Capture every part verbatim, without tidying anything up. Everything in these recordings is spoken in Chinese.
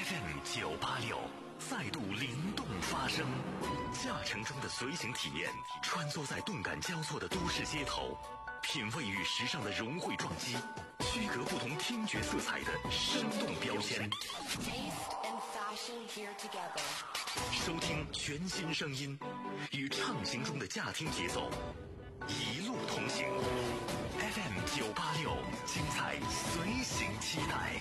F M 九八六再度灵动发声，驾乘中的随行体验，穿梭在动感交错的都市街头，品味与时尚的融汇撞击，区隔不同听觉色彩的生动标签。收听全新声音，与畅行中的驾听节奏，一路同行。F M 九八六，精彩随行期待。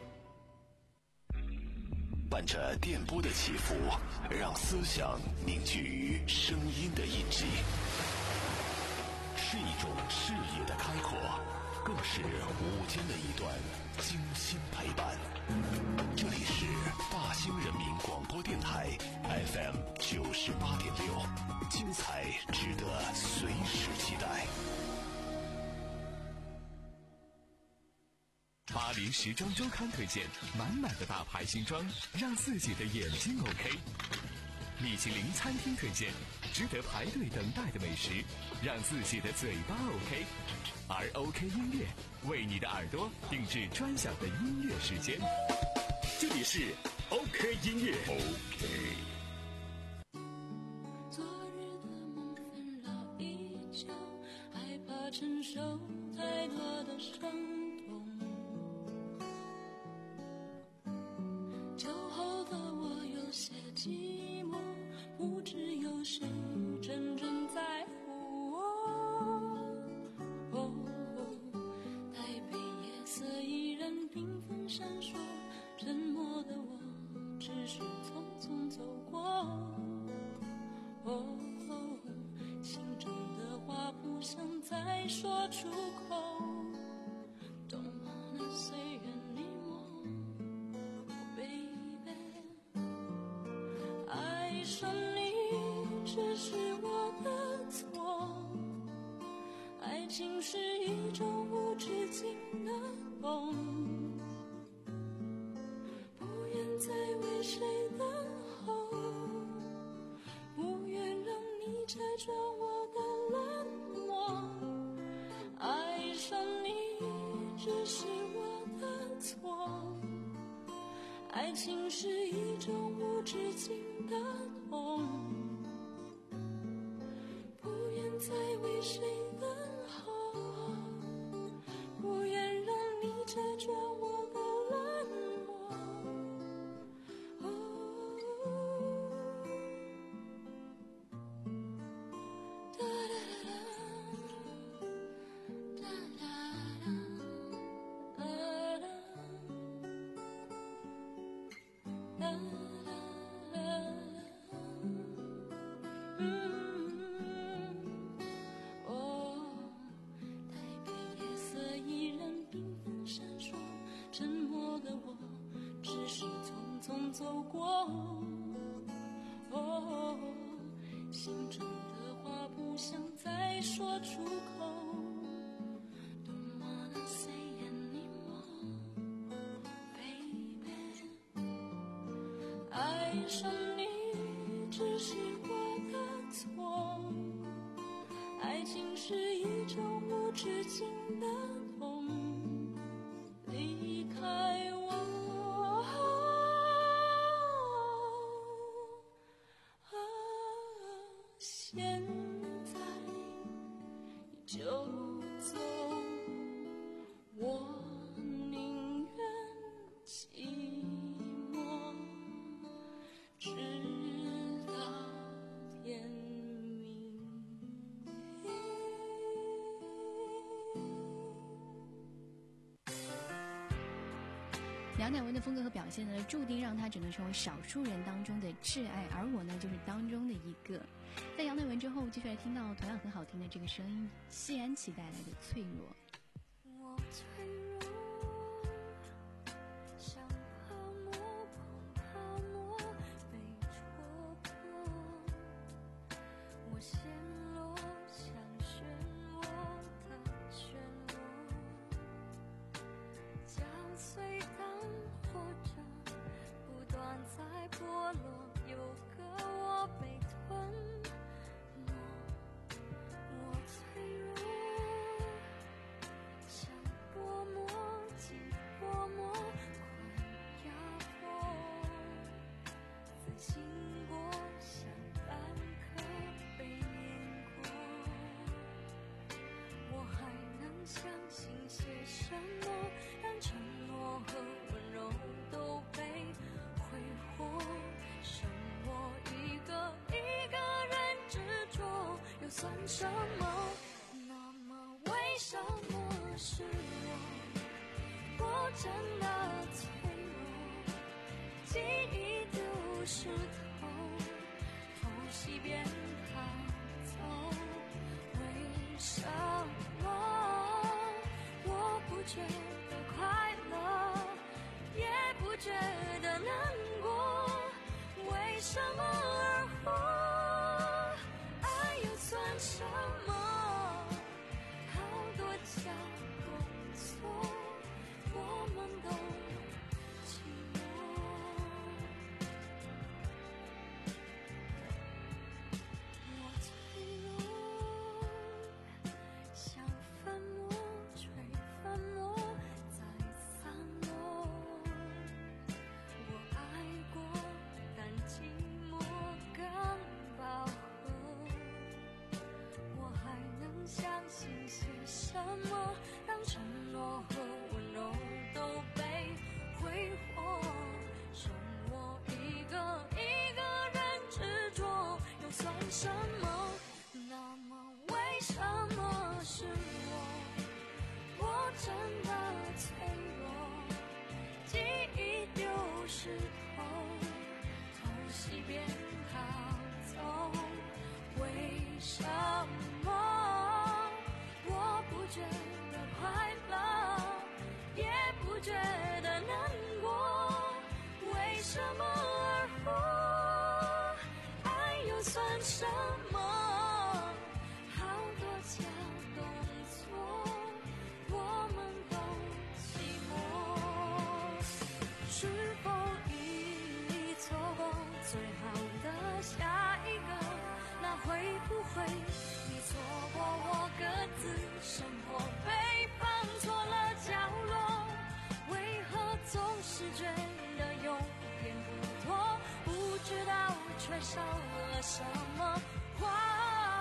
伴着电波的起伏，让思想凝聚于声音的印记，是一种视野的开阔，更是午间的一段精心陪伴。这里是大兴人民广播电台 F M 九十八点六，精彩值得随时期待。 巴黎时装周刊推荐满满的大牌新装，让自己的眼睛 OK。米其林餐厅推荐值得排队等待的美食，让自己的嘴巴 OK。而 OK 音乐为你的耳朵定制专享的音乐时间，这里是 OK 音乐 OK。 昨日的梦纷扰依旧，害怕承受太多的伤痛。酒后的我有些寂寞，不知有谁真正在乎我。哦，台北夜色依然缤纷闪烁，沉默的我只是匆匆走过。哦，心中的话不想再说出口。Don't wanna say anymore, baby。爱上你只是我的错，爱情是一种无止境的梦，不愿再为谁等候，不愿让你拆穿我的冷漠。爱上你只是我的错，爱情是一种无止境的痛，不愿再为谁等候，不愿让你拆穿我的冷漠。哒哒哒哒哒哒哒哒哒。走过，哦，心中的话不想再说出口。Don't wanna say anymore, baby。爱上你只是我的错，爱情是一种无止境的痛，离开我。现在就走，我宁愿寂寞，直到天明。 杨乃文的风格和表现呢，注定让他只能成为少数人当中的挚爱，而我呢，就是当中的一个。在杨乃文之后，继续来听到同样很好听的这个声音，谢安琪带来的《脆弱》。 我脆弱，像泡沫碰泡沫被戳破，我陷落像漩涡的漩涡，将碎当活着，不断在剥落，有个我被吞。我脆弱， 什么让承诺和温柔都被挥霍？剩我一个一个人执着，又算什么？那么为什么是我？我真的脆弱，记忆丢石头，偷袭边逃走。为什么我不觉得快乐，也不觉得难过？为什么而活？爱又算什么？好多假动作，我们都寂寞。我脆弱，像粉末吹粉末再散落。我爱过，但寂寞更饱和。我还能相信些什么，让承诺和温柔都被挥霍？剩我一个一个人执着，又算什么？那么为什么是我？我真的脆弱，记忆丢石头，偷袭边逃走。为什么我不觉得快乐，也不觉得难过？为什么而活？爱又算什么？好多假动作，我们都寂寞。是否已错过最好的下一个？那会不会你错过我，各自生活被放错了角落？为何总是觉得有点不妥？不知道却少了什么话，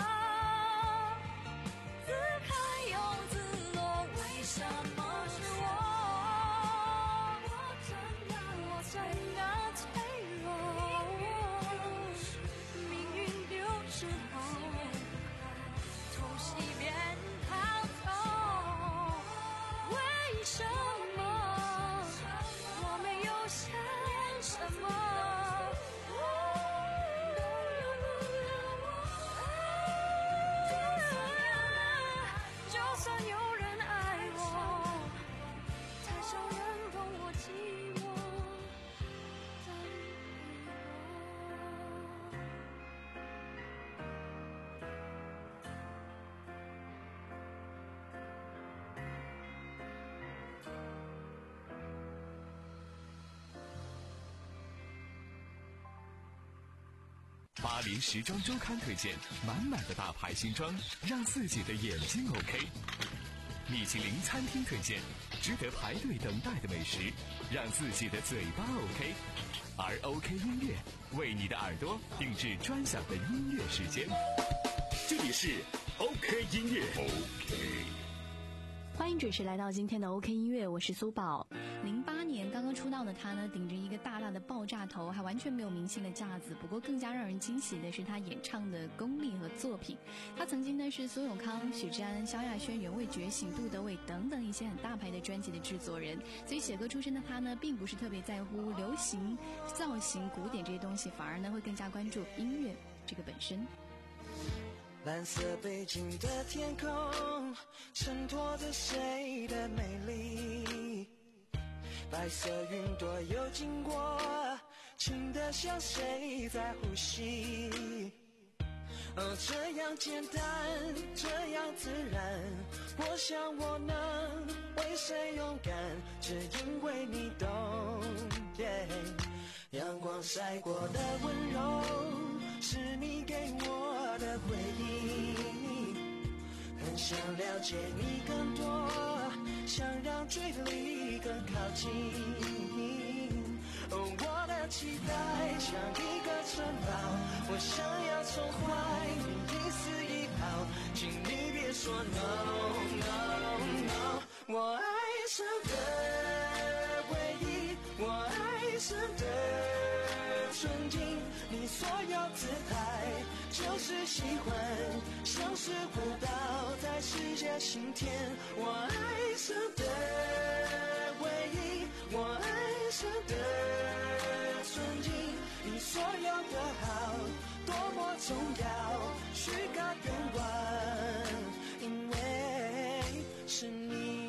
自开又自落，为什么是我？我真的我真的脆弱，命运丢石头，偷袭边逃走。为什么我没有想什么？就算有人爱我，太少人懂我寂寞的迷惑。 巴黎时装周刊推荐满满的大牌新装，让自己的眼睛 OK。米其林餐厅推荐值得排队等待的美食，让自己的嘴巴 OK。而 OK 音乐为你的耳朵定制专享的音乐时间。 这里是 OK 音乐 OK。 欢迎准时来到今天的 OK 音乐，我是苏宝。零八年刚刚出道的他呢，顶着一个大大的爆炸头，还完全没有明星的架子。不过更加让人惊喜的是他演唱的功力和作品。他曾经呢是苏永康、许志安、萧亚轩、原味觉醒、杜德伟等等一些很大牌的专辑的制作人。所以写歌出身的他呢，并不是特别在乎流行、造型、古典这些东西，反而呢会更加关注音乐这个本身。 蓝色背景的天空衬托着谁的美丽，白色云朵又经过，轻得像谁在呼吸。哦，这样简单，这样自然，我想我能为谁勇敢，只因为你懂。yeah. 阳光晒过的温柔，是你给我的回忆，很想了解你更多，想让距离更靠近。哦，我的期待像一个城堡，我想要从怀里一丝一毫，请你别说 no no no， 我爱上的唯一，我爱上的纯净，你所有姿态就是喜欢，像是舞蹈在世界心田，我爱上的唯一，我爱上的纯净，你所有的好多么重要，许个愿望，因为是你。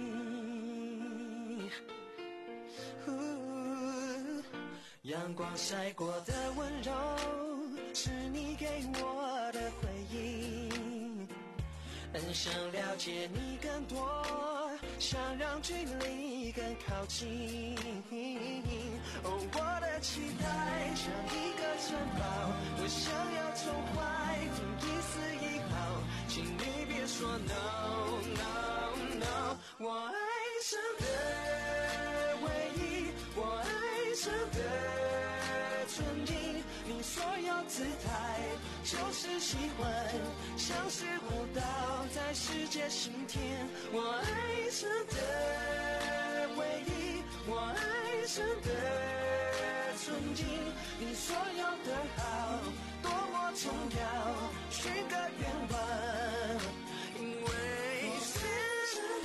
阳光晒过的温柔，是你给我的回应。很想了解你更多，想让距离更靠近。哦，我的期待像一个城堡，我想要宠坏，听一丝一毫，请你别说 no no no。我爱上的唯一，我爱上的纯净，你所有姿态就是喜欢，像是舞蹈在世界心田，我爱上的唯一，我爱上的纯净，你所有的好多么重要，许个愿望，因为是你，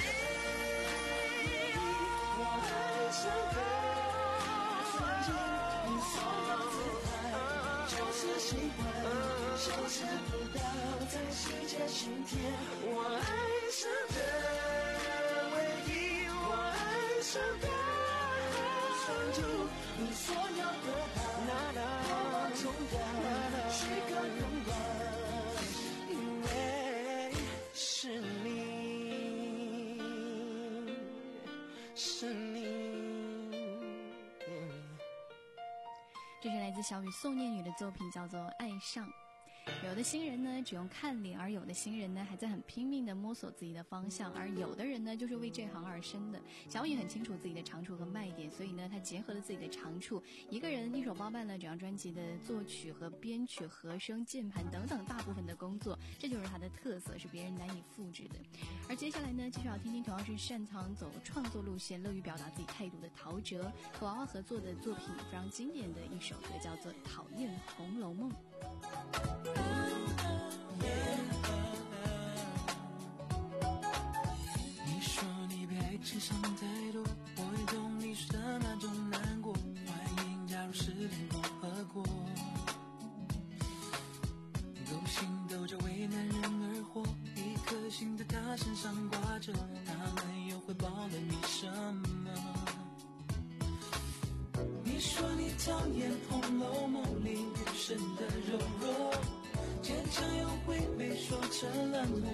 我爱上的纯净，你所有姿态就是喜欢，像是舞蹈在世界心田，我爱上的唯一，我爱上的纯净，你所有的好多么重要，许个愿望，因为是你，是你。 这是来自小雨宋念宇的作品，叫做《爱上》。有的新人呢只用看脸，而有的新人呢还在很拼命地摸索自己的方向，而有的人呢就是为这行而生的。小雨很清楚自己的长处和卖点，所以呢他结合了自己的长处，一个人一手包办了整张专辑的作曲和编曲、和声、键盘等等大部分的工作，这就是他的特色，是别人难以复制的。而接下来呢继续要听听同样是擅长走创作路线、乐于表达自己态度的陶喆和娃娃合作的作品，非常经典的一首歌，叫做《讨厌红楼梦》。 你说你被爱情伤太多，我也懂你说的那种难过，欢迎加入失恋共和国。勾心斗角为男人而活，一颗心在他身上挂着，他们又会报了你什么？你说你讨厌《红楼梦》里女生的柔弱，坚强又会被说成冷漠。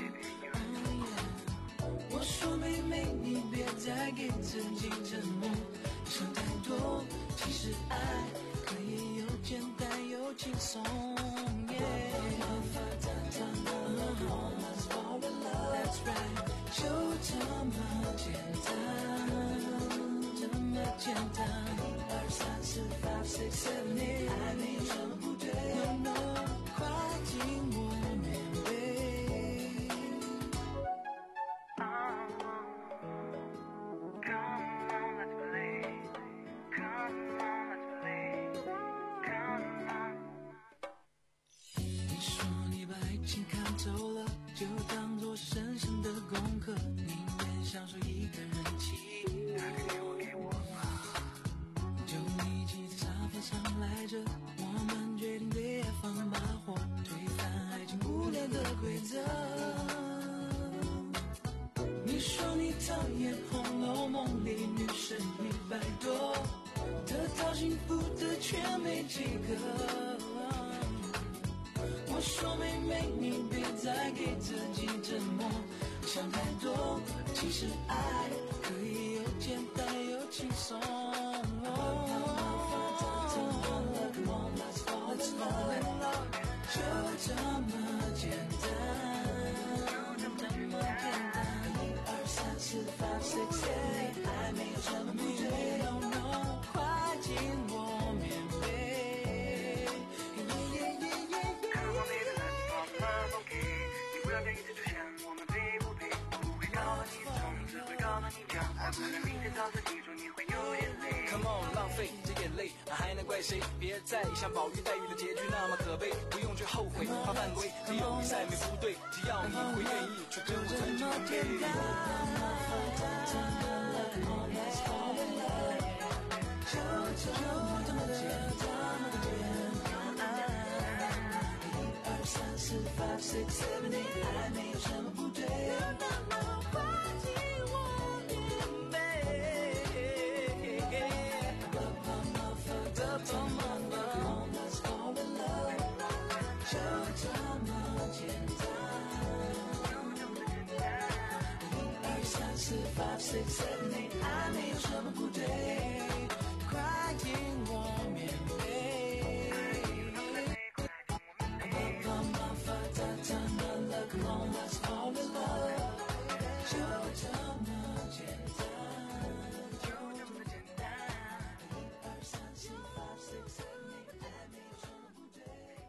我说妹妹你别再给自己折磨，想太多，其实爱可以又简单又轻松。That's right， 就这么简单，这么简单。一二三四 five six seven eight， 爱没有什么不对。No no， 快进我棉被。你说你把爱情看透了，就当作深深的功课，宁愿享受一个人气。就你骑在沙发上赖着，我们决定对爱放把火，推翻爱情无聊的规则。你说你讨厌《红楼梦》里女生一百多，得到幸福的却没几个。我说妹妹你别再给自己折磨，想太多，其实爱可以又简单又轻松。就这么简单，就这么简单。一二三四 five six seven， 爱没有什么不对。No no， 快进我棉被。看我每个人放了放给你，不要再一直出现我们配不配，不会告诉你从，只会告诉你讲。 不能明天早上记住你会有点累。 Come on， 浪费这眼泪，还能怪谁？别再像宝玉黛玉的结局那么可悲，不用去后悔，怕犯规，没有比赛没不对，只要你会愿意去跟我曾经的背。 Five, six, seven, eight， 还没有什么不对。有那么快进我面背。The palm of the palm of the let's fall in love， 就这么简单。一二三四 ，five, six, seven, eight， 还没有什么不对，快进我面背。 Come on, let's fall in love， 就这么简单，就这么简单。一二三四 ，five, six, seven, eight， 还没有什么不对。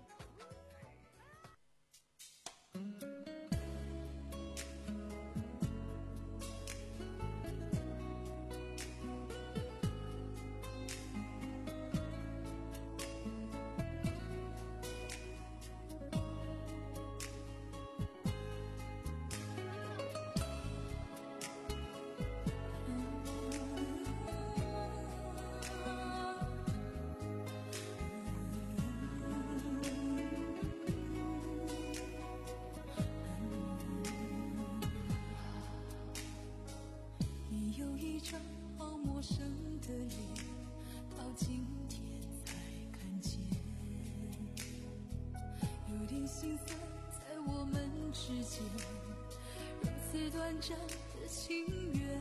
心塞在我们之间，如此短暂的情缘。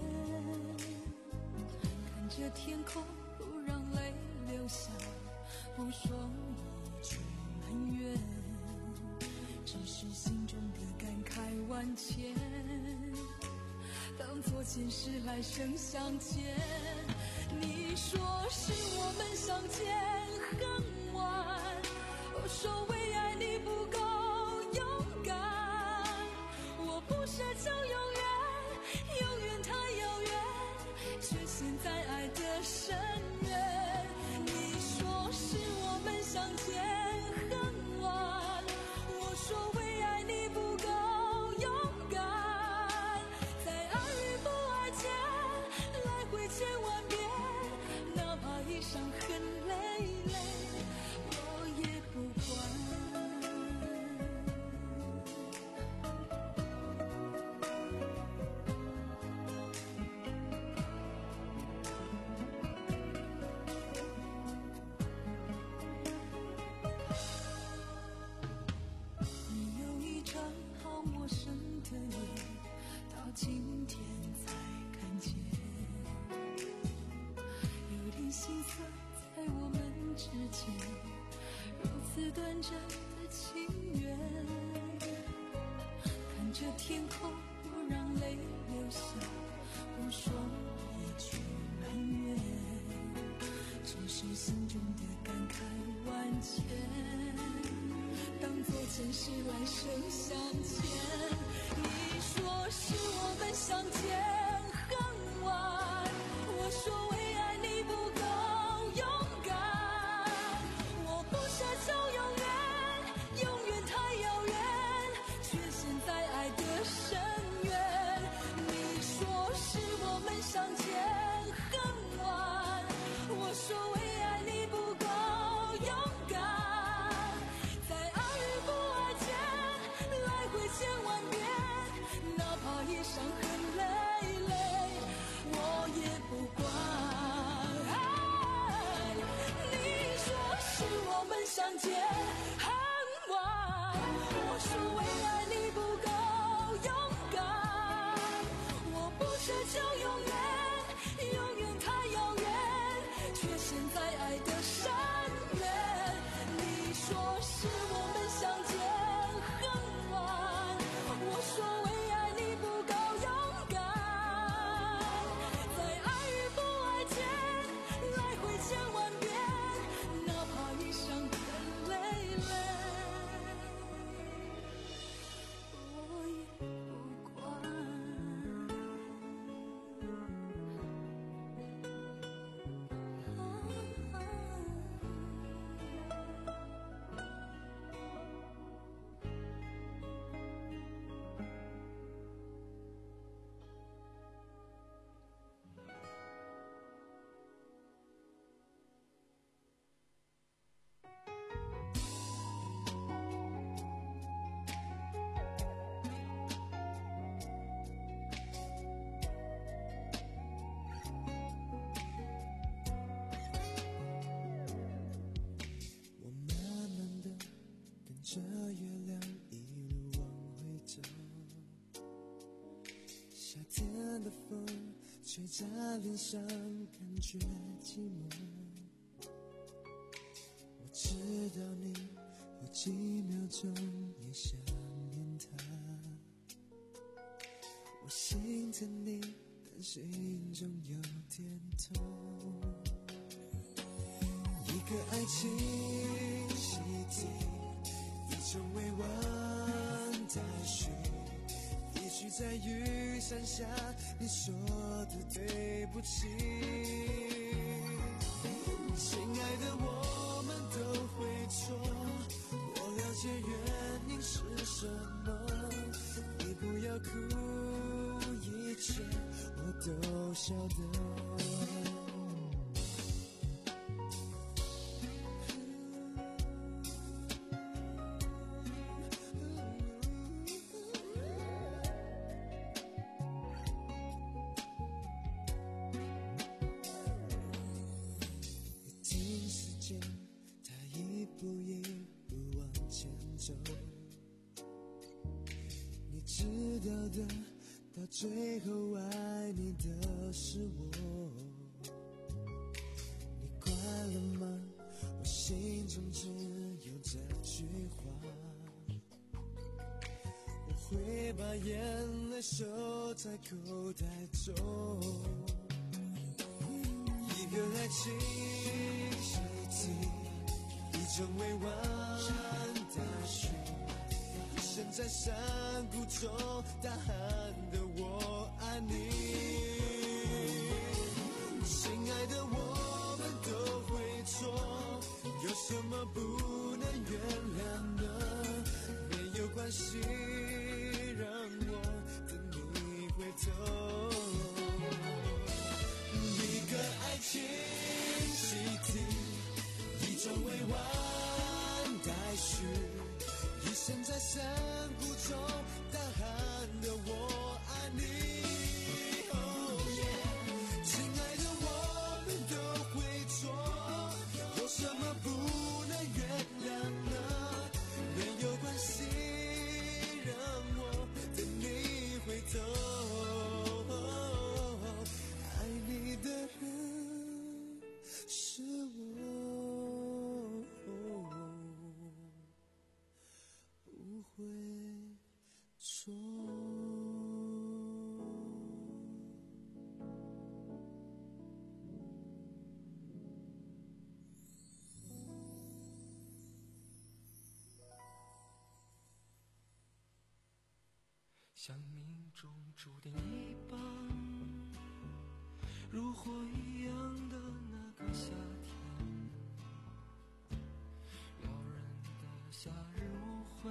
看着天空，不让泪流下，不说一句埋怨，只是心中的感慨万千，当作前世来生相见。你说是我们相见很晚，我说为爱你不够勇敢，我不奢求永远，永远太遥远，却陷在爱的深渊。你说是我们相见很晚，我说为爱你不够勇敢，在爱与不爱间来回千万遍，哪怕一伤痕累累，我也不管。你有一张好陌生的脸，到今天才看见，有点心酸在我们之间，如此短暂的情缘。看着天空，不让泪流下，不说一句埋怨，只是心中的感慨万千，当作前世来生相见。你说是我们相见很晚，我说为爱你不够勇敢，我不奢求永远，永远太遥远，却陷在爱的深渊。你说是我们相见很晚，我说为爱你不够勇敢，在爱与不爱间来回千万遍，哪怕一伤痕累累，我也不管。你说是我们相见很晚，我说为爱你不够勇敢，我不奢求永远，永远太遥远，却陷在爱的深渊。你说是我们相见很晚，我说为爱你不够勇敢，在爱与不爱间来回千万遍，哪怕一伤痕累累，我也不管。 风吹在脸上，感觉寂寞。我知道你有几秒钟也想念他，我心疼你，但心中有点痛。一个爱情习题，一种委婉待续，一句在雨伞下你说的对不起。亲爱的，我们都会错，我了解原因是什么，你不要哭，一切我都晓得。到最后爱你的是我，你快乐吗？我心中只有这句话，我会把眼泪收在口袋中。一个爱情习题，一种委婉待续，身在山谷中大喊的我爱你。亲爱的，我们都会错，有什么不能原谅呢？没有关系，让我等你回头。一个爱情习题，一种委婉待续，一生在山谷中大喊的我爱你。Oh yeah， 亲爱的，我们都会错，有什么不能原谅呢？没有关系，让我等你回头。爱你的人是我，不会错。 像命中注定一般，如火一样的那个夏天，撩人的夏日舞会，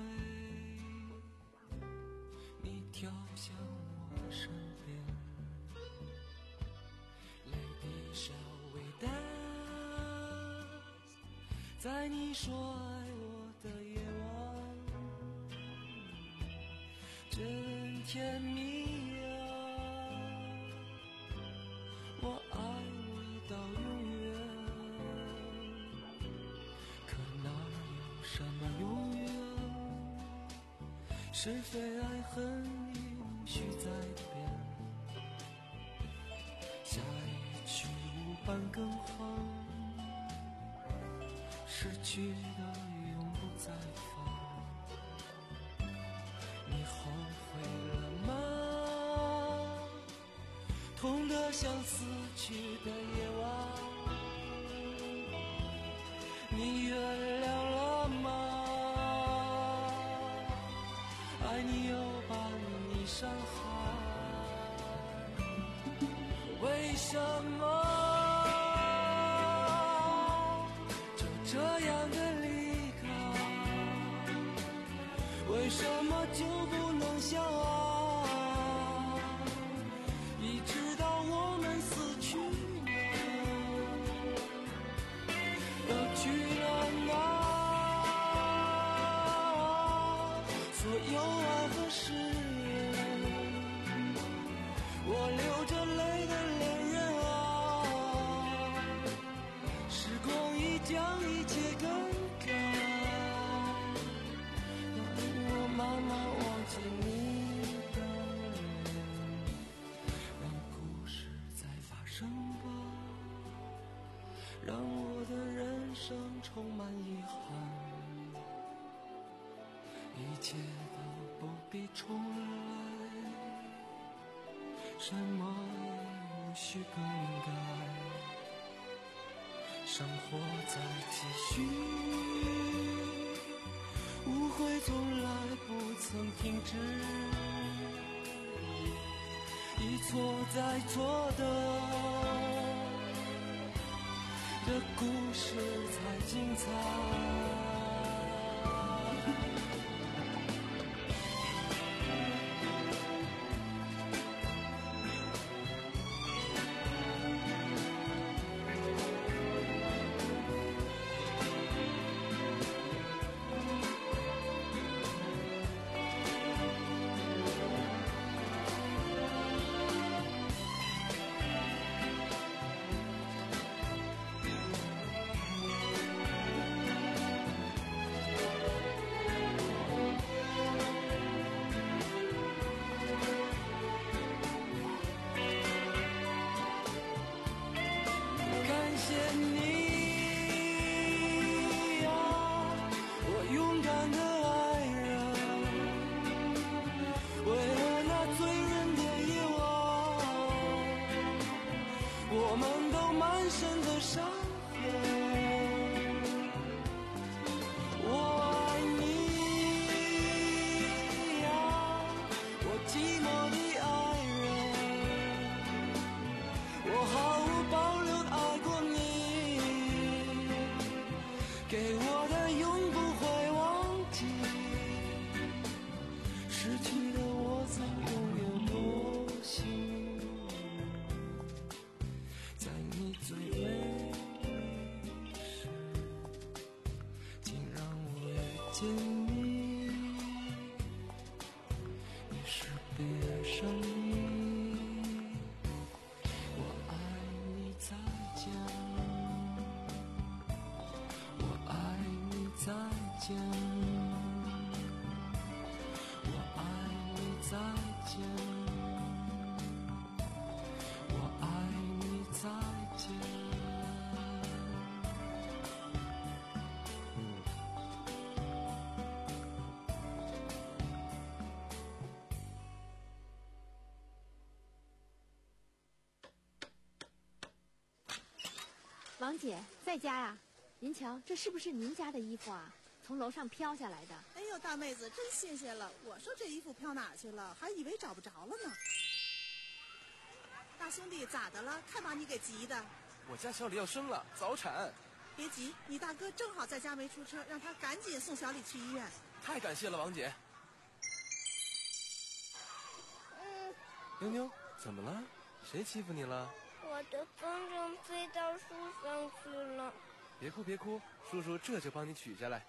你跳向我身边，泪滴稍微淡，在你说爱我的夜晚，真甜蜜啊，我爱你到永远，可哪有什么永远，是非爱恨永续在变，下一曲无伴更换，失去的永不再返，你后悔了吗？痛得像死去的夜晚，你原谅了吗？爱你又把你伤害，为什么就这样的离开？为什么就不能相爱？一直到我们死去了，都去了哪？所有爱和誓言，我流着泪的恋人啊，时光已将一切更改，让我慢慢忘记你的脸，让生充满遗憾，一切都不必重来，什么也无需更改，生活在继续，误会从来不曾停止，一错再错的的故事才精彩。 王姐在家呀？您瞧，这是不是您家的衣服啊？从楼上飘下来的。 哎呦，大妹子真新鲜了！我说这衣服飘哪去了，还以为找不着了呢。大兄弟咋的了？看把你给急的。 我家小李要生了，早产。 别急，你大哥正好在家没出车，让他赶紧送小李去医院。 太感谢了，王姐。 嗯。 妞妞，怎么了？谁欺负你了？ 我的风筝飞到树上去了。 别哭别哭，叔叔这就帮你取下来。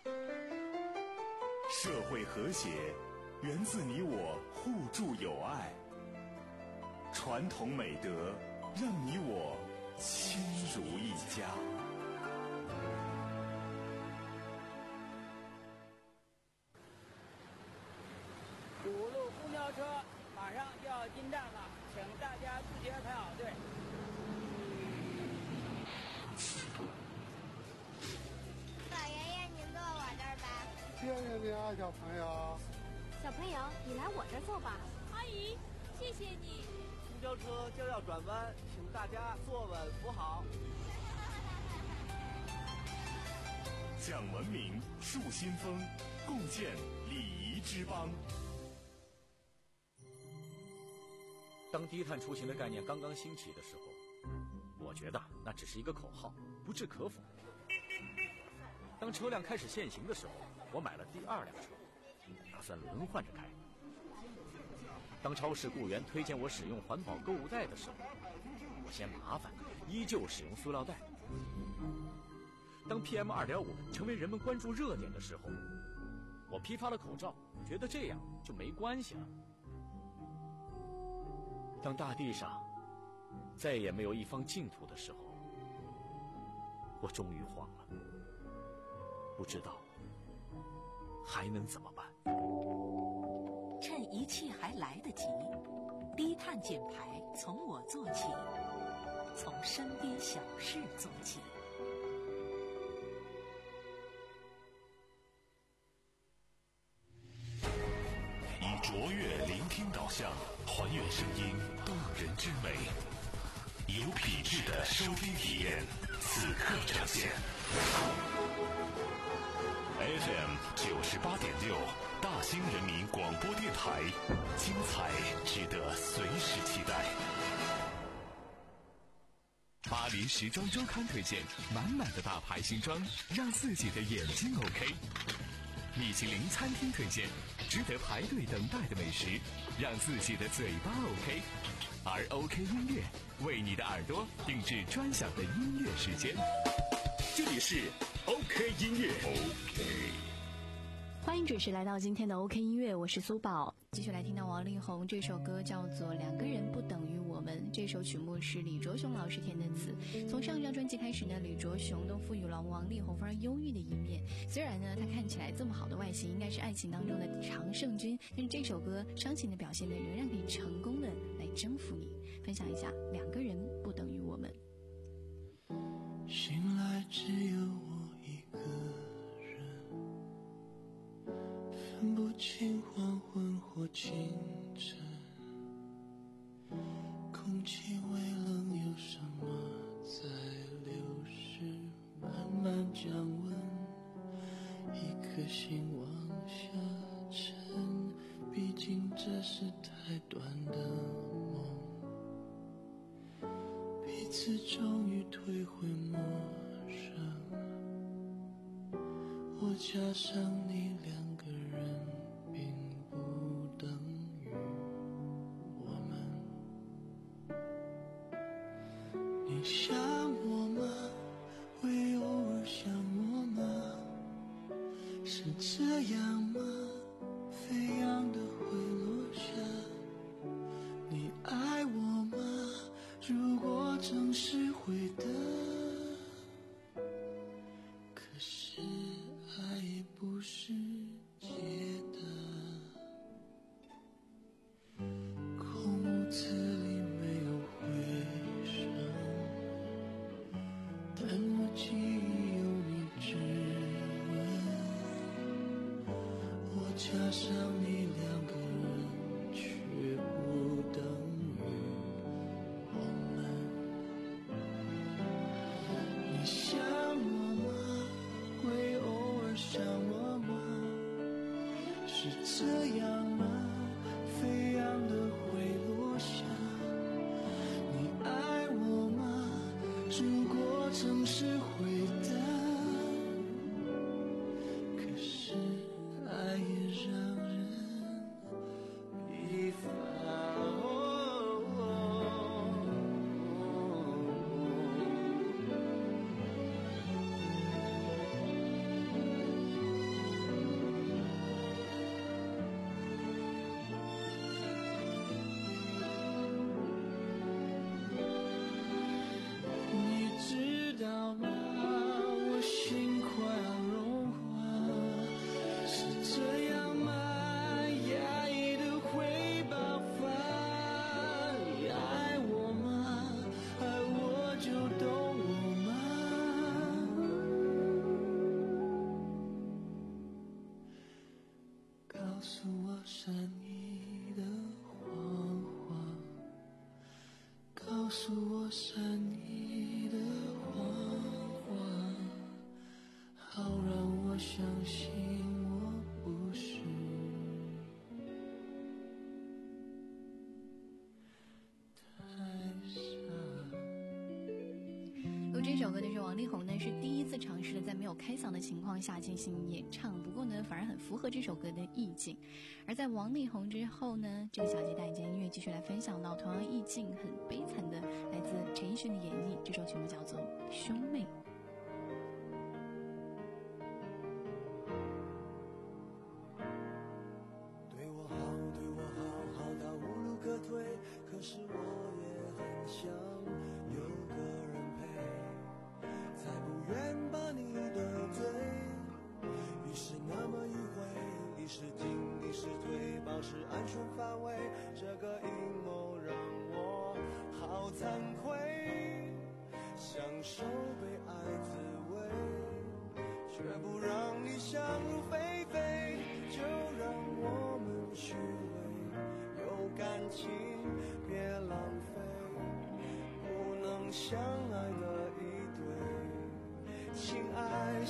社会和谐源自你我互助友爱，传统美德让你我亲如一家。 五路公交车马上就要进站了，请大家自觉排好队。 老爷爷，您坐我这儿吧。 谢谢你啊，小朋友。 小朋友，你来我这儿坐吧。 阿姨，谢谢你。 公交车将要转弯，请大家坐稳扶好。 讲文明，树新风，共建礼仪之邦。 当低碳出行的概念刚刚兴起的时候，我觉得那只是一个口号，不置可否。当车辆开始限行的时候，我买了第二辆车，打算轮换着开。当超市雇员推荐我使用环保购物袋的时候，我嫌麻烦，依旧使用塑料袋。当 P M 二点五 成为人们关注热点的时候，我批发了口罩，觉得这样就没关系了。当大地上再也没有一方净土的时候，我终于慌了，不知道还能怎么办。 趁一切还来得及，低碳减排从我做起，从身边小事做起。 像，还原声音动人之美，有品质的收听体验，此刻呈现。F M 九十八点六，大兴人民广播电台，精彩值得随时期待。 巴黎时装周刊推荐，满满的大牌新装，让自己的眼睛 OK。米其林餐厅推荐，值得排队等待的美食，让自己的嘴巴 OK。而 OK 音乐为你的耳朵定制专享的音乐时间。这里是 OK 音乐 OK。 欢迎准时来到今天的 OK 音乐，我是苏宝。继续来听到王力宏这首歌叫做《两个人不等于我们》，这首曲目是李卓雄老师填的词。从上一张专辑开始呢，李卓雄都赋予了王力宏非常忧郁的一面。虽然呢他看起来这么好的外形应该是爱情当中的常胜军，但是这首歌伤情的表现呢仍然可以成功的来征服你。分享一下《两个人不等于我们》。 醒来只有我一个人，分不清黄昏或清晨，空气微冷，有什么在流逝，慢慢降温，一颗心往下沉，毕竟这是太短的梦，彼此终于退回陌生，我加上你两个人并不等于我们。你想我吗？会偶尔想我吗？是这样吗？飞扬的会落下。你爱我吗？如果总是会的，可是爱也不是借的。空屋子里没有回声，但我记忆有你指纹，我加上你两个人却不等于我们。你想我吗？会偶尔想我吗？是这样吗？飞扬的会落下。你爱我吗？如果总是会的，可是爱也让人疲乏。你知道吗？我心快要融化，是这样吗？压抑的会爆发。你爱我吗？爱我就懂我吗？告诉我善意的谎话，告诉我善意的谎话，好让我相信我不是太傻。 录这首歌的是王力宏呢，是第一次尝试的在没有开嗓的情况下进行演唱，不过呢，反而很符合这首歌的意境。而在王力宏之后呢，这个小节带着音乐继续来分享到同样意境很悲惨的来自陈奕迅的演绎，这首曲目叫做《兄妹》。 对我好，对我好，好到无路可退，可是我也很想有个人陪，才不愿把你得罪。于是那么迂回，一时进一时退，保持安全范围，这个阴谋让我好惭愧，享受被爱滋味，却不让你想入非非，就让我们虚伪又干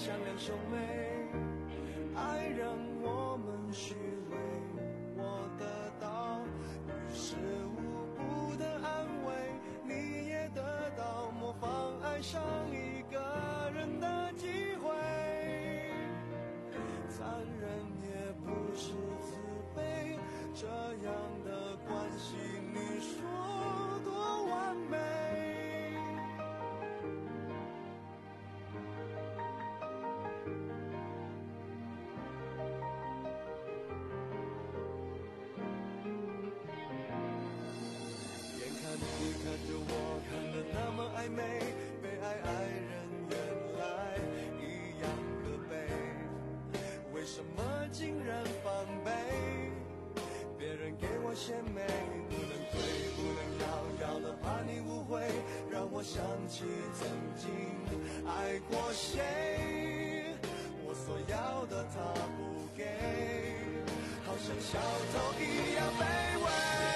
像两兄妹，爱让我们虚伪，我得到于事无补的安慰，你也得到模仿爱上一个人的机会。残忍也不是自卑，这样的关系你说多完美。眼看你看着我看得那么暧昧，被爱爱人原来一样可悲，为什么竟然防备？别人给我献媚，不能退不能要，要了怕你误会，让我想起曾经爱过谁，我所要的他不给，好像小偷一样卑微。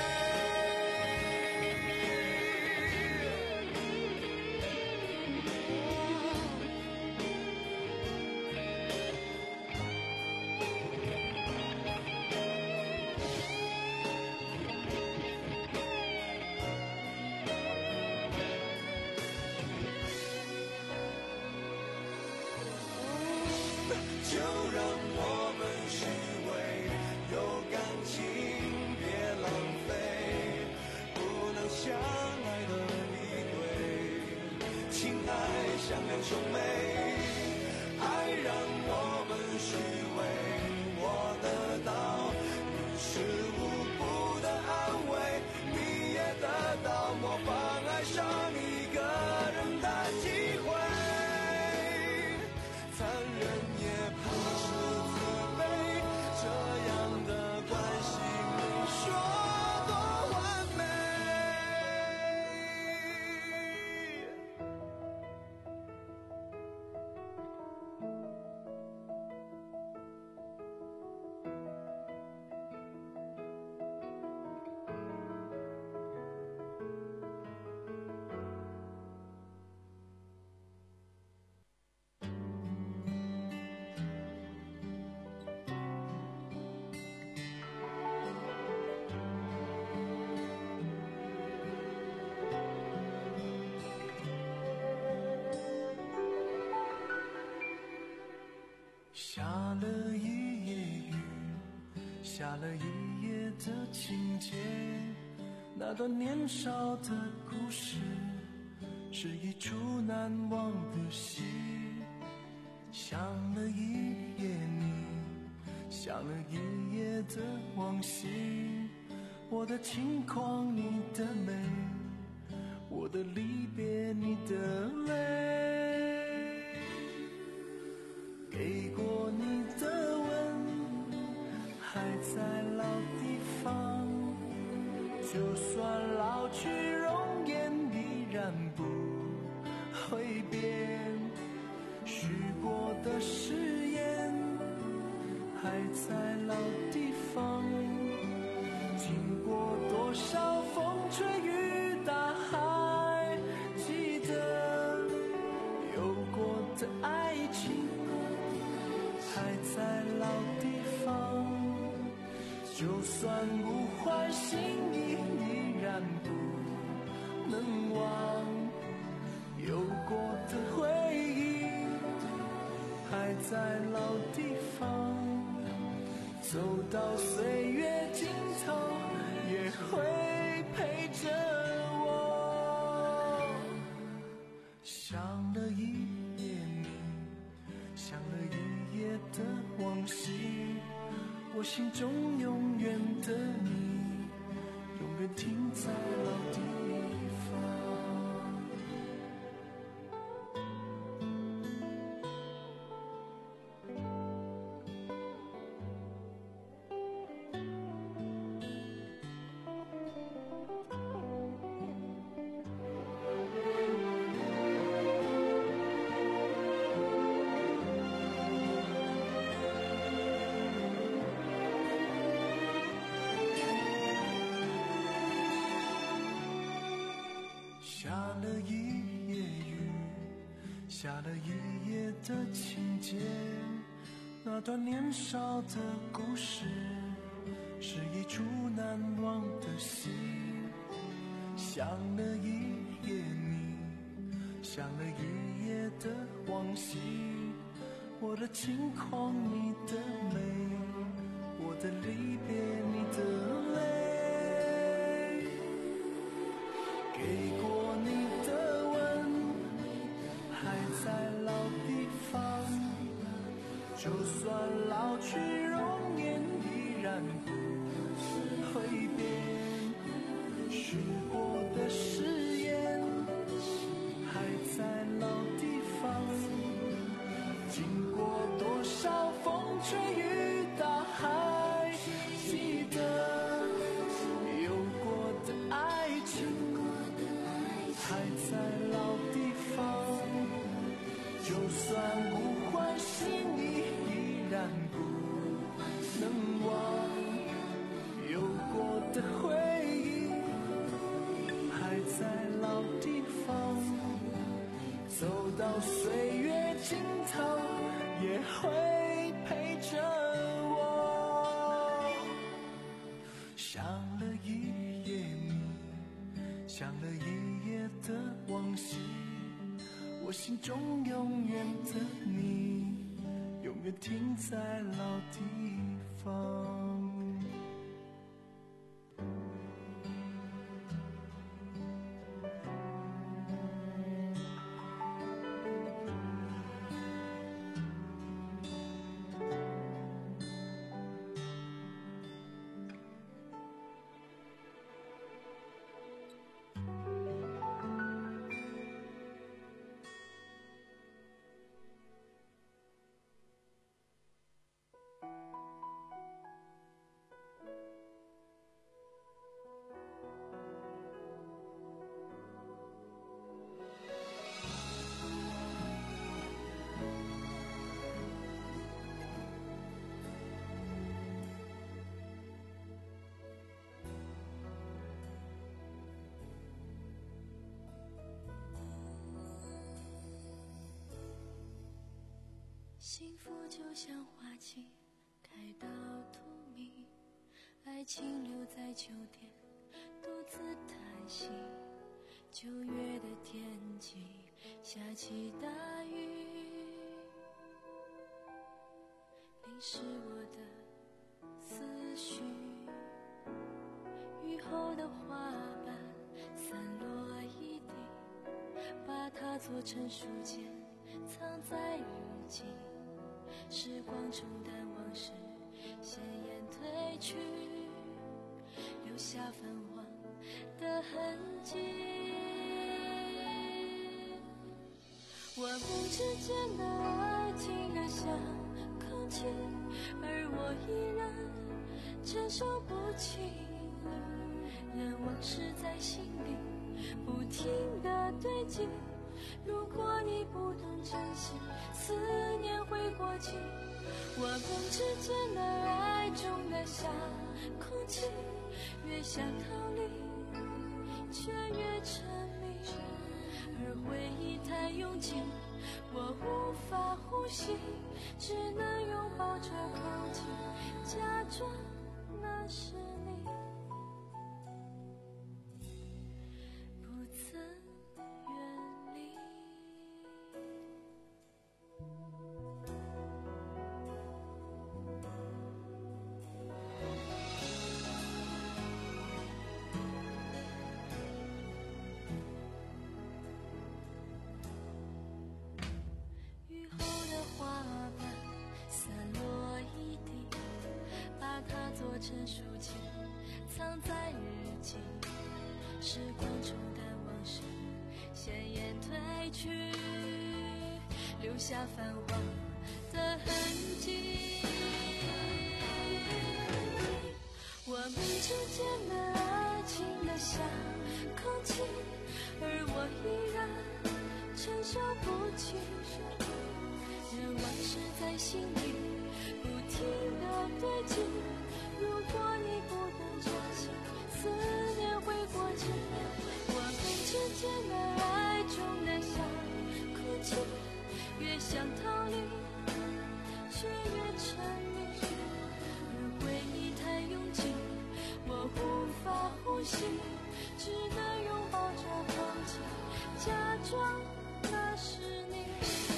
就让我们虚伪，有感情别浪费，不能相爱的一对，情爱像两兄妹，爱让我们虚伪，我得到于事无补的安慰，你也得到模仿爱上一个人的机会。残忍也不是自卑，这样的关系你说多完美。下了一夜雨，下了一夜的情节，那段年少的故事是一出难忘的戏。想了一夜你，想了一夜的往昔，我的轻狂你的美，我的离别你的泪，给过你的吻还在老地方，就算老去容颜依然不会变，许过的誓言还在老地方，经过多少风吹雨打，还记得有过的爱情还在老地方，就算不换心意依然不能忘，有过的回忆还在老地方，走到岁月尽头也会陪着我。想了一夜你，想了一夜的往昔，我心中永远的你，永远停在老地方。下了一夜雨，下下了一夜的情节，那段年少的故事是一出难忘的戏。想了一夜你，想了一夜的往昔，我的轻狂你的美，我的离别你的泪，给过你的吻还在老地方，就算老去容颜依然不会变，许过的誓言还在老地方，经过多少风吹雨打还记得，有过的爱情还在老地方，就算不换心意依然不能忘，有过的回忆还在老地方，走到岁月尽头也会陪着我。想了一夜你，想了一夜的往昔，我心中永远的你，永远停在老地方。 幸福就像花期，开到荼蘼，爱情留在秋天，独自叹息。九月的天气，下起大雨，淋湿我的思绪。雨后的花瓣散落一地，把它做成书签，藏在日记。时光冲淡往事，鲜艳褪去，留下泛黄的痕迹。我们之间的爱情热像空气，而我依然承受不起，任往事在心里不停地堆积。如果你不懂珍惜，思念会过期。我们之间的爱重得像空气，越想逃离却越沉迷，而回忆太拥挤，我无法呼吸，只能拥抱着空气，假装那是你。不曾成书签，藏在日记。时光冲淡往事，鲜艳褪去，留下泛黄的痕迹。我们之间的爱情的像空气，而我依然承受不起，任往事在心里不停地堆积。如果你不能珍惜，思念会过期。我们之间的爱重得像空气， 想逃离，却越沉迷。而回忆太拥挤，我无法呼吸，只能拥抱着空气，假装那是你。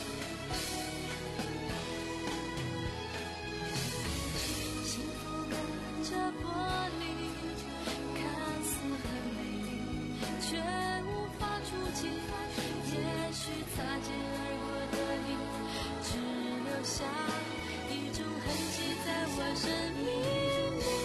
幸福隔着玻璃，看似很美丽，却无法触及。也许擦肩而过的你，只留下一种痕迹在我生命里。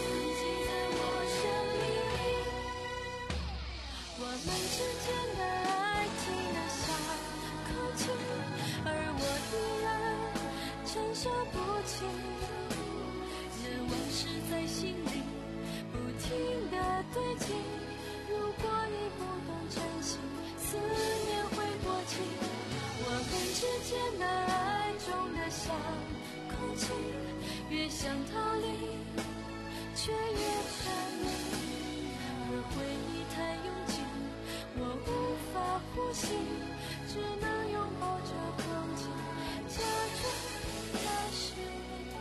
我们之间的爱情的像空气，而我依然承受不起。任往事在心里不停地堆积，如果你不懂珍惜，思念会过期。我们之间的爱重得像空气，越想逃离，却越沉迷。而回忆太拥挤，我无法呼吸，只能拥抱着空气，假装那是你，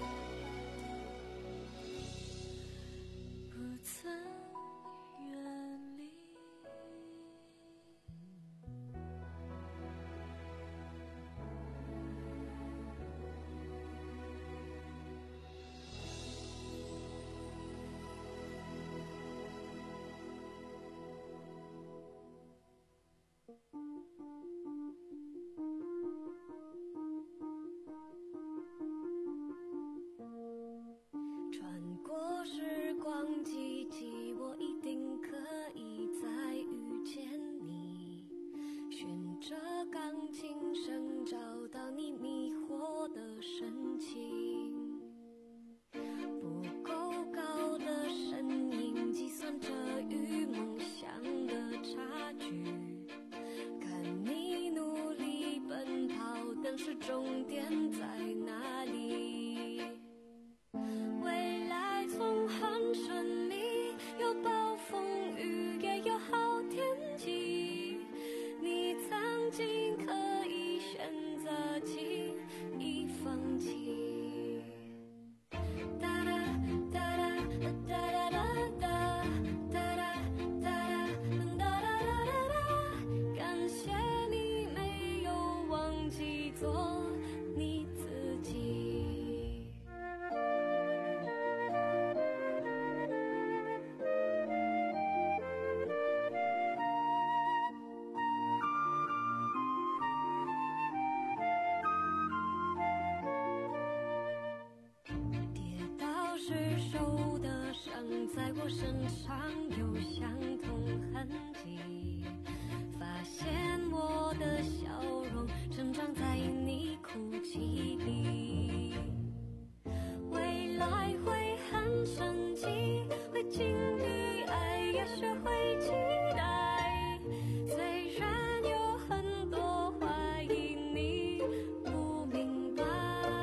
不曾远离。 穿过时光机器，我一定可以再遇见你。循着钢琴声找到你迷惑的神情，不够高的身影，计算着与梦想的差距。看你努力奔跑，但是终点在哪里？未来总很顺利，有暴风雨也有好天气。你曾经可以选择轻易放弃。哒哒哒哒哒哒哒哒哒哒哒哒哒，感谢你没有忘记做你自己。跌倒时受的伤，在我身上有相同痕迹。发现我的笑容成长在你哭泣里。未来会很神奇，会经历爱，也学会期待。虽然有很多怀疑，你不明白。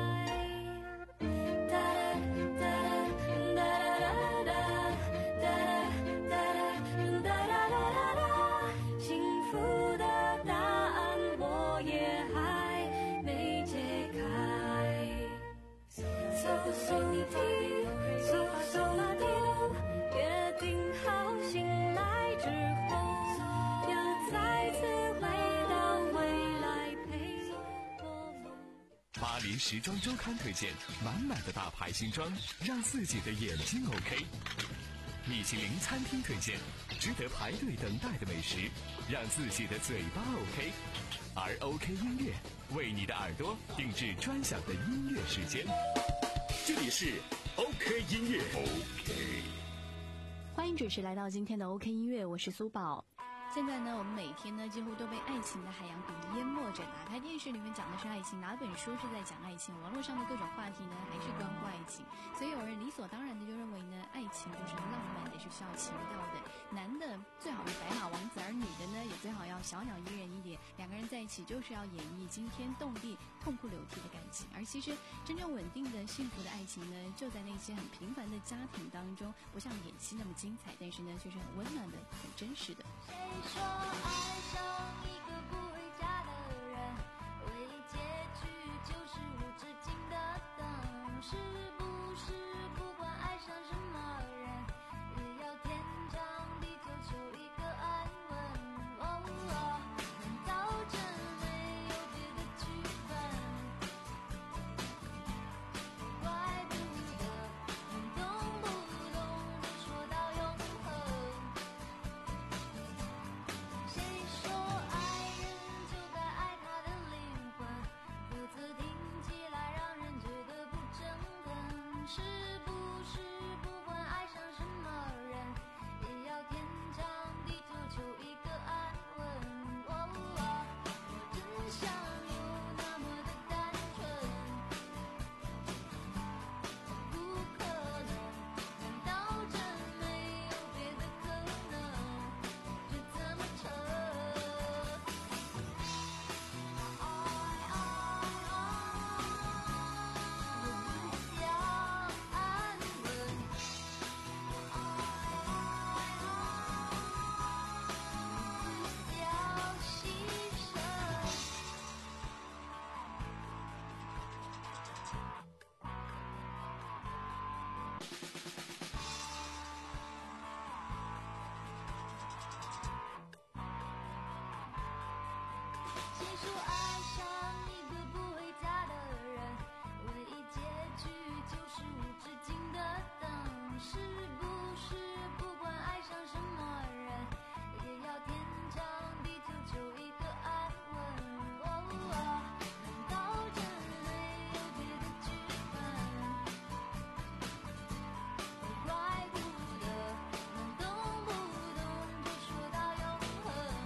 哒哒哒哒哒哒哒哒哒哒哒哒，幸福的答案我也还没揭开。So so deep, so so deep， 约定好醒来之后，要再次回到未来陪我梦。 巴黎时装周刊推荐满满的大牌新装，让自己的眼睛 OK。米其林餐厅推荐值得排队等待的美食，让自己的嘴巴 OK。而 OK 音乐为你的耳朵定制专享的音乐时间。这里是 OK 音乐 OK。 欢迎准时来到今天的 OK 音乐，我是苏宝。现在呢，我们每天呢几乎都被爱情的海洋给淹没着。打开电视里面讲的是爱情，哪本书是在讲爱情？网络上的各种话题呢，还是关乎爱情。所以有人理所当然的就认为呢，爱情就是浪漫的，是需要情调的。男的最好是白马王子，而女的呢，也最好要小鸟依人一点。两个人在一起就是要演绎惊天动地、痛哭流涕的感情。而其实真正稳定的、幸福的爱情呢，就在那些很平凡的家庭当中，不像演戏那么精彩，但是呢，却是很温暖的、很真实的。 谁说爱上一个不回家的人会结局字听起来让人觉得不真诚，是不是不管爱上什么人，也要天长地久求一个安稳？哦哦，我真想有那么的单纯，不可能，难道真没有别的可能？这怎么成？爱爱爱，我不要安稳。爱爱爱，不要牺牲。谁说爱上一个不回家的人，唯一结局就是无止境的等？是不是不管爱上什么人，也要天长地久求一个安稳？哦哦，难道真没有别的剧本？怪不得能动不动就说到永恒。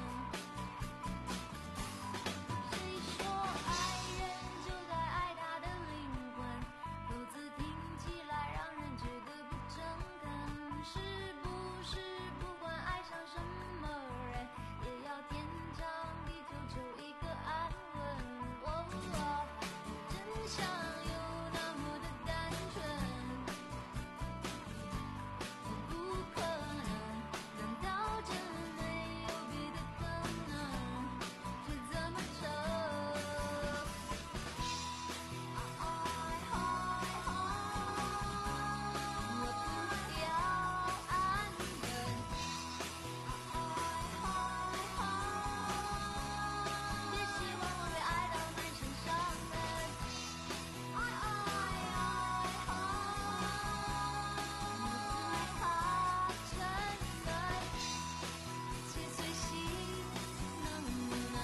谁说爱人就该爱他的灵魂？口字听起来让人觉得不诚恳，是不是不管爱上什么人，也要天长地久求一个安稳？哦哦，我真想有那么的单纯，不可能，难道真没有别的可能？这怎么成？爱爱爱，我不要安稳。爱爱爱，别希望我会爱到满身伤痕。爱爱爱，我最怕沉沦，且随心能不能？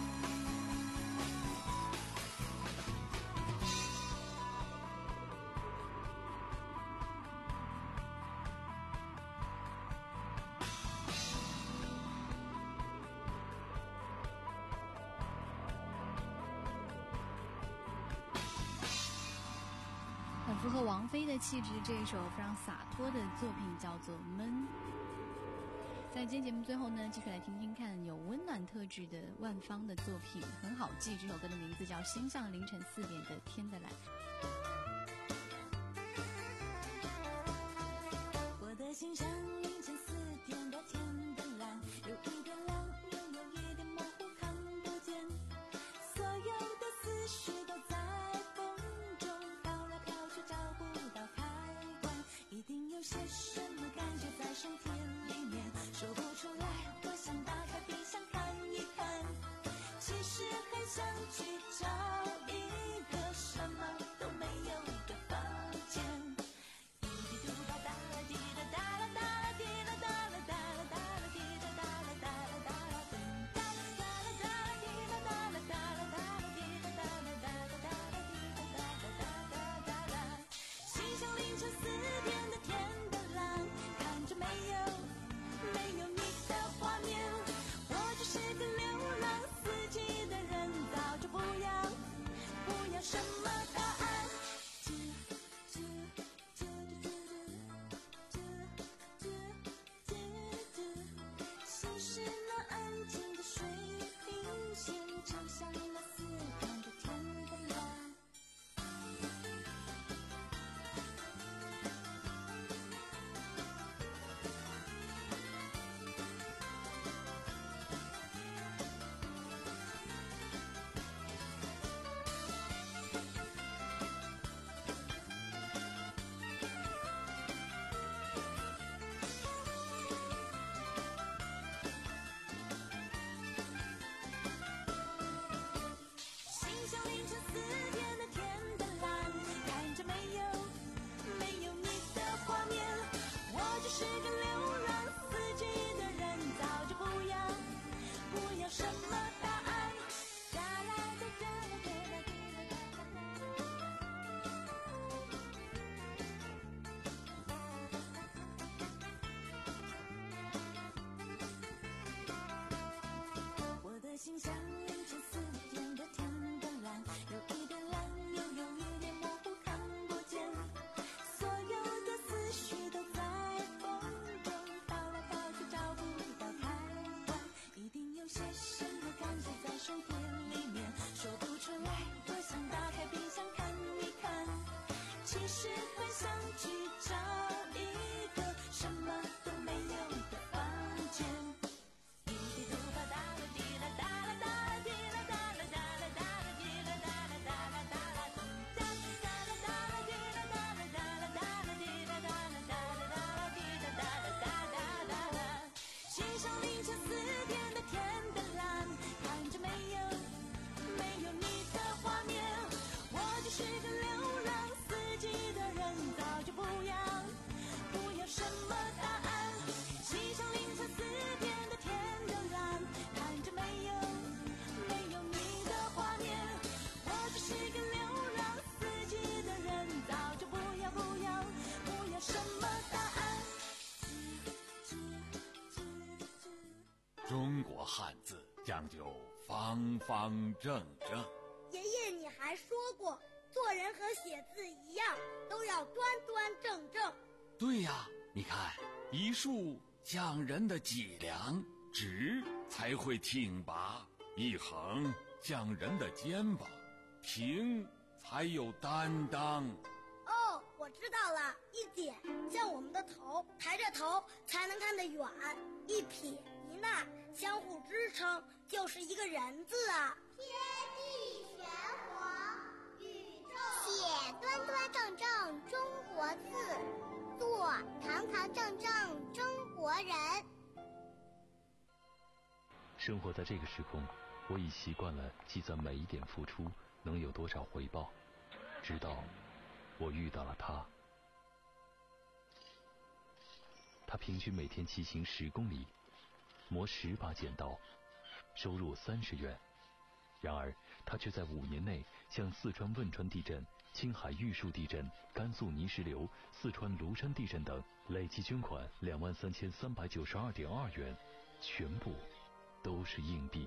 很符合王菲的气质，这一首非常洒脱的作品叫做《闷》。在今天节目最后呢，继续来听听看有温暖特质的万芳的作品，很好记。这首歌的名字叫《心像凌晨四点的天的蓝》。 我的心像凌晨四点的天的蓝，有一点亮，又有一点模糊，看不见。所有的思绪都在风中飘来飘去，找不到开关。一定有些什么感觉在身体里面，说不出来。我想打开冰箱看一看，其实很想去找一个什么都没有的房间。滴滴嘟吧哒啦滴哒哒啦哒啦滴啦哒啦哒啦哒啦滴哒哒啦哒啦哒啦噔哒啦哒啦哒啦滴啦哒啦哒啦哒啦滴哒哒啦哒啦哒啦滴哒哒啦哒哒哒啦。心像凌晨四点的天的蓝，看着没有没有你的画面，我就是个流浪四季的人，早就不要不要什么答案。啾啾啾啾啾啾啾啾，心是那安静的水平线，就像那四点的天的蓝。 其实很想去找一个什么都没有的房间。滴滴嘟吧哒啦滴啦哒啦哒啦滴啦哒啦哒啦哒啦滴啦哒啦哒啦哒啦哒啦哒啦哒啦滴啦哒啦哒啦哒啦滴啦哒啦哒啦哒啦滴啦哒啦哒啦哒啦。欣赏凌晨四点的天的蓝，看着没有没有你的画面，我就是个流浪四季的人，早就不要不要什么答案。欣赏凌晨四点的天的蓝，看着没有没有你的画面，我就是个流浪四季的人，早就不要不要不要什么答案。 中国汉字讲究方方正正。 爷爷，你还说过，做人和写字一样，都要端端正正。 对呀，你看，一竖讲人的脊梁，直才会挺拔；一横讲人的肩膀，平才有担当。 哦，我知道了，一点像我们的头，抬着头才能看得远；一撇一捺相互支撑，就是一个人字啊。 天地玄黄，宇宙写端端正正中国字，做堂堂正正中国人。 生活在这个时空，我已习惯了计算每一点付出能有多少回报，直到我遇到了他。他平均每天骑行十公里，磨十把剪刀，收入三十元。然而他却在五年内向四川汶川地震、青海玉树地震、甘肃泥石流、四川庐山地震等累计捐款两万三千三百九十二点二元，全部都是硬币。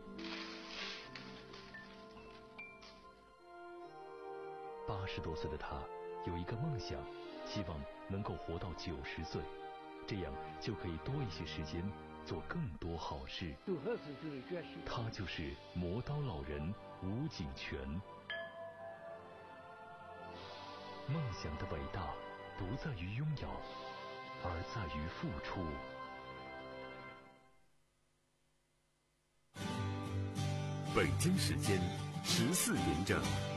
八十多岁的他有一个梦想，希望能够活到九十岁，这样就可以多一些时间做更多好事。他就是磨刀老人吴景全。梦想的伟大不在于拥有，而在于付出。 北京时间十四点整。